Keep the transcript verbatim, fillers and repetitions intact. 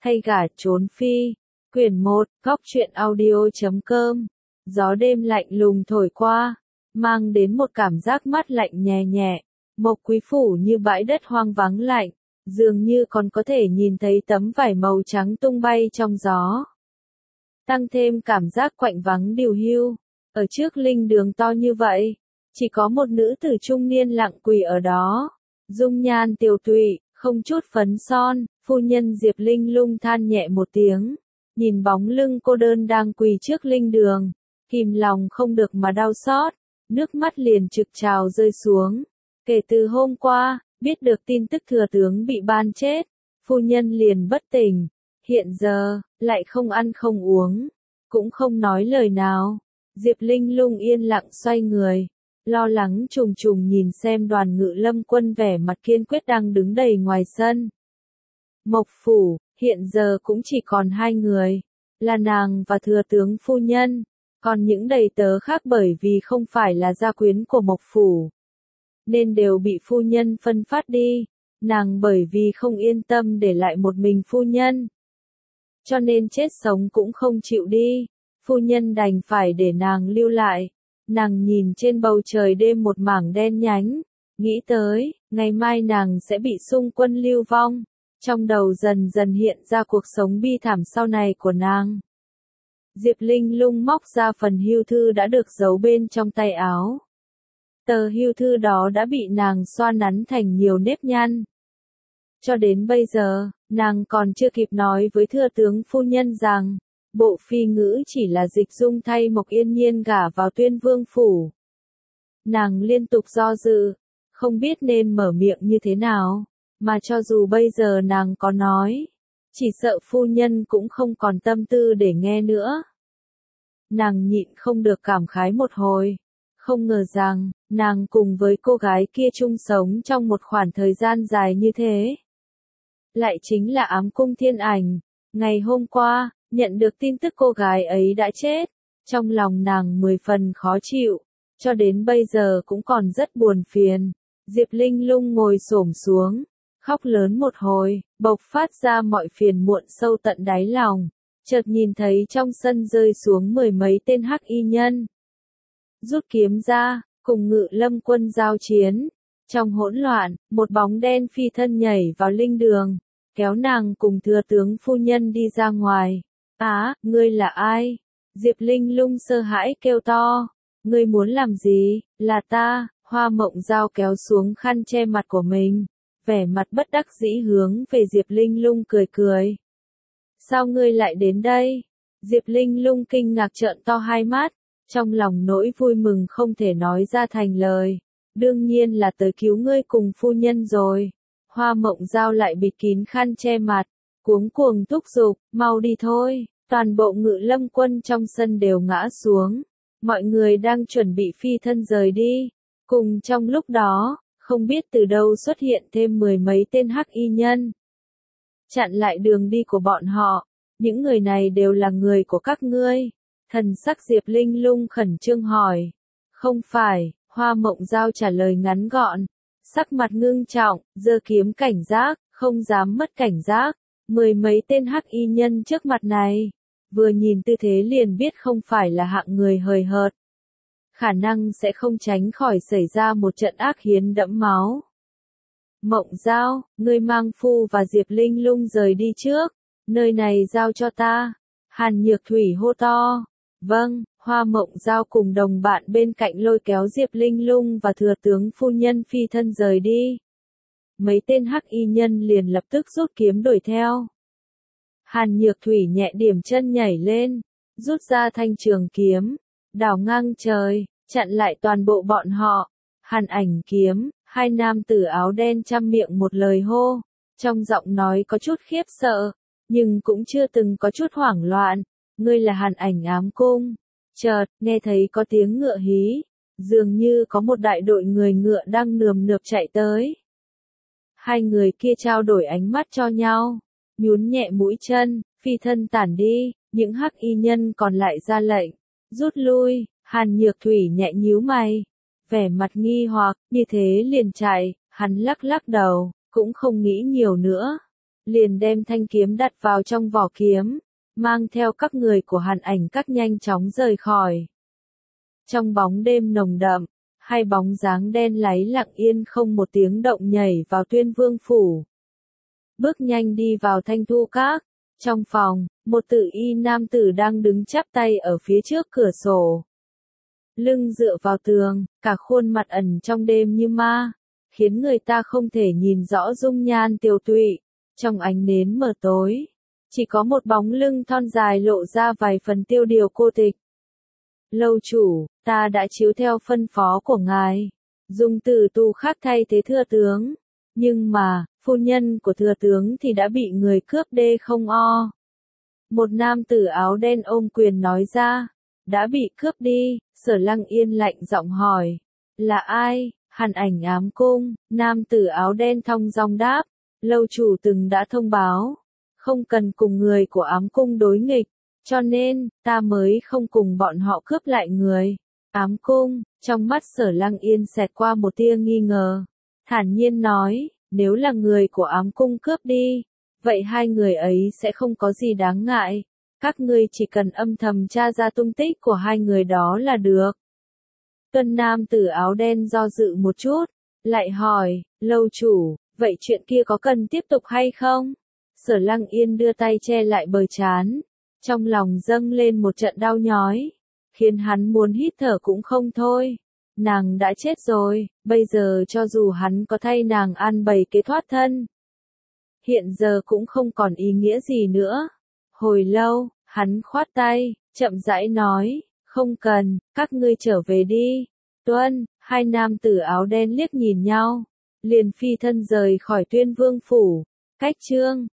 Thay gả trốn phi. Quyển một, góc truyện audio chấm com. Gió đêm lạnh lùng thổi qua, mang đến một cảm giác mát lạnh nhẹ nhẹ. Mộc Quý phủ như bãi đất hoang vắng lạnh, dường như còn có thể nhìn thấy tấm vải màu trắng tung bay trong gió. Tăng thêm cảm giác quạnh vắng điều hưu, ở trước linh đường to như vậy, chỉ có một nữ tử trung niên lặng quỳ ở đó, dung nhan tiều tụy, không chút phấn son. Phu nhân Diệp Linh Lung than nhẹ một tiếng, nhìn bóng lưng cô đơn đang quỳ trước linh đường, kìm lòng không được mà đau xót, nước mắt liền trực trào rơi xuống. Kể từ hôm qua, biết được tin tức thừa tướng bị ban chết, phu nhân liền bất tỉnh, hiện giờ, lại không ăn không uống, cũng không nói lời nào. Diệp Linh Lung yên lặng xoay người, lo lắng trùng trùng nhìn xem đoàn Ngự Lâm quân vẻ mặt kiên quyết đang đứng đầy ngoài sân. Mộc phủ, hiện giờ cũng chỉ còn hai người, là nàng và thừa tướng phu nhân, còn những đầy tớ khác bởi vì không phải là gia quyến của Mộc phủ, nên đều bị phu nhân phân phát đi. Nàng bởi vì không yên tâm để lại một mình phu nhân, cho nên chết sống cũng không chịu đi, phu nhân đành phải để nàng lưu lại. Nàng nhìn trên bầu trời đêm một mảng đen nhánh, nghĩ tới, ngày mai nàng sẽ bị xung quân lưu vong. Trong đầu dần dần hiện ra cuộc sống bi thảm sau này của nàng. Diệp Linh Lung móc ra phần hưu thư đã được giấu bên trong tay áo. Tờ hưu thư đó đã bị nàng xoa nắn thành nhiều nếp nhăn. Cho đến bây giờ, nàng còn chưa kịp nói với thừa tướng phu nhân rằng, bộ phi ngữ chỉ là dịch dung thay Mộc Yên Nhiên gả vào Tuyên Vương phủ. Nàng liên tục do dự, không biết nên mở miệng như thế nào. Mà cho dù bây giờ nàng có nói, chỉ sợ phu nhân cũng không còn tâm tư để nghe nữa. Nàng nhịn không được cảm khái một hồi, không ngờ rằng, nàng cùng với cô gái kia chung sống trong một khoảng thời gian dài như thế. Lại chính là Ám Cung Thiên Ảnh. Ngày hôm qua, nhận được tin tức cô gái ấy đã chết, trong lòng nàng mười phần khó chịu, cho đến bây giờ cũng còn rất buồn phiền. Diệp Linh Lung ngồi xổm xuống, khóc lớn một hồi, bộc phát ra mọi phiền muộn sâu tận đáy lòng, chợt nhìn thấy trong sân rơi xuống mười mấy tên hắc y nhân. Rút kiếm ra, cùng Ngự Lâm quân giao chiến. Trong hỗn loạn, một bóng đen phi thân nhảy vào linh đường, kéo nàng cùng thừa tướng phu nhân đi ra ngoài. Á, ngươi là ai? Diệp Linh Lung sợ hãi kêu to. Ngươi muốn làm gì? Là ta. Hoa Mộng Dao kéo xuống khăn che mặt của mình, vẻ mặt bất đắc dĩ hướng về Diệp Linh Lung cười cười. Sao ngươi lại đến đây? Diệp Linh Lung kinh ngạc trợn to hai mắt, trong lòng nỗi vui mừng không thể nói ra thành lời. Đương nhiên là tới cứu ngươi cùng phu nhân rồi. Hoa Mộng Dao lại bịt kín khăn che mặt, cuống cuồng thúc giục, mau đi thôi. Toàn bộ Ngự Lâm quân trong sân đều ngã xuống, mọi người đang chuẩn bị phi thân rời đi. Cùng trong lúc đó, không biết từ đâu xuất hiện thêm mười mấy tên hắc y nhân, chặn lại đường đi của bọn họ. Những người này đều là người của các ngươi. Thần sắc Diệp Linh Lung khẩn trương hỏi. Không phải, Hoa Mộng Dao trả lời ngắn gọn, sắc mặt ngưng trọng, giơ kiếm cảnh giác, không dám mất cảnh giác. Mười mấy tên hắc y nhân trước mặt này, vừa nhìn tư thế liền biết không phải là hạng người hời hợt. Khả năng sẽ không tránh khỏi xảy ra một trận ác hiến đẫm máu. Mộng Dao, ngươi mang phu và Diệp Linh Lung rời đi trước, nơi này giao cho ta. Hàn Nhược Thủy hô to. Vâng. Hoa Mộng Dao cùng đồng bạn bên cạnh lôi kéo Diệp Linh Lung và thừa tướng phu nhân phi thân rời đi. Mấy tên hắc y nhân liền lập tức rút kiếm đuổi theo. Hàn Nhược Thủy nhẹ điểm chân nhảy lên, rút ra thanh trường kiếm, đảo ngang trời, chặn lại toàn bộ bọn họ. Hàn Ảnh kiếm, hai nam tử áo đen trăm miệng một lời hô, trong giọng nói có chút khiếp sợ, nhưng cũng chưa từng có chút hoảng loạn. Ngươi là Hàn Ảnh Ám Cung. Chợt, nghe thấy có tiếng ngựa hí, dường như có một đại đội người ngựa đang nườm nượp chạy tới. Hai người kia trao đổi ánh mắt cho nhau, nhún nhẹ mũi chân, phi thân tản đi. Những hắc y nhân còn lại ra lệnh, rút lui. Hàn Nhược Thủy nhẹ nhíu mày, vẻ mặt nghi hoặc, như thế liền chạy. Hắn lắc lắc đầu, cũng không nghĩ nhiều nữa. liền đem thanh kiếm đặt vào trong vỏ kiếm, mang theo các người của Hàn Ảnh Các nhanh chóng rời khỏi. Trong bóng đêm nồng đậm, hai bóng dáng đen láy lặng yên không một tiếng động nhảy vào Tuyên Vương phủ. Bước nhanh đi vào Thanh Thu Các. Trong phòng, một tự y nam tử đang đứng chắp tay ở phía trước cửa sổ. Lưng dựa vào tường, cả khuôn mặt ẩn trong đêm như ma, khiến người ta không thể nhìn rõ dung nhan tiều tụy. Trong ánh nến mờ tối, chỉ có một bóng lưng thon dài lộ ra vài phần tiêu điều cô tịch. Lâu chủ, ta đã chiếu theo phân phó của ngài, dùng từ tu khác thay thế thừa tướng. Nhưng mà, phu nhân của thừa tướng thì đã bị người cướp đê không o. Một nam tử áo đen ôm quyền nói ra, đã bị cướp đi. Sở Lăng Yên lạnh giọng hỏi, là ai? Hàn Ảnh Ám Cung. Nam tử áo đen thong dong đáp, lâu chủ từng đã thông báo, không cần cùng người của Ám Cung đối nghịch, cho nên, ta mới không cùng bọn họ cướp lại người. Ám Cung. Trong mắt Sở Lăng Yên xẹt qua một tia nghi ngờ, thản nhiên nói, nếu là người của Ám Cung cướp đi, vậy hai người ấy sẽ không có gì đáng ngại. Các ngươi chỉ cần âm thầm tra ra tung tích của hai người đó là được. Tuân nam tử áo đen do dự một chút, lại hỏi, lâu chủ, vậy chuyện kia có cần tiếp tục hay không? Sở Lăng Yên đưa tay che lại bờ trán, trong lòng dâng lên một trận đau nhói, khiến hắn muốn hít thở cũng không thôi. Nàng đã chết rồi, bây giờ cho dù hắn có thay nàng an bày kế thoát thân, hiện giờ cũng không còn ý nghĩa gì nữa. Hồi lâu, hắn khoát tay, chậm rãi nói, không cần, các ngươi trở về đi. Tuân. Hai nam tử áo đen liếc nhìn nhau, liền phi thân rời khỏi Tuyên Vương phủ. Cách chương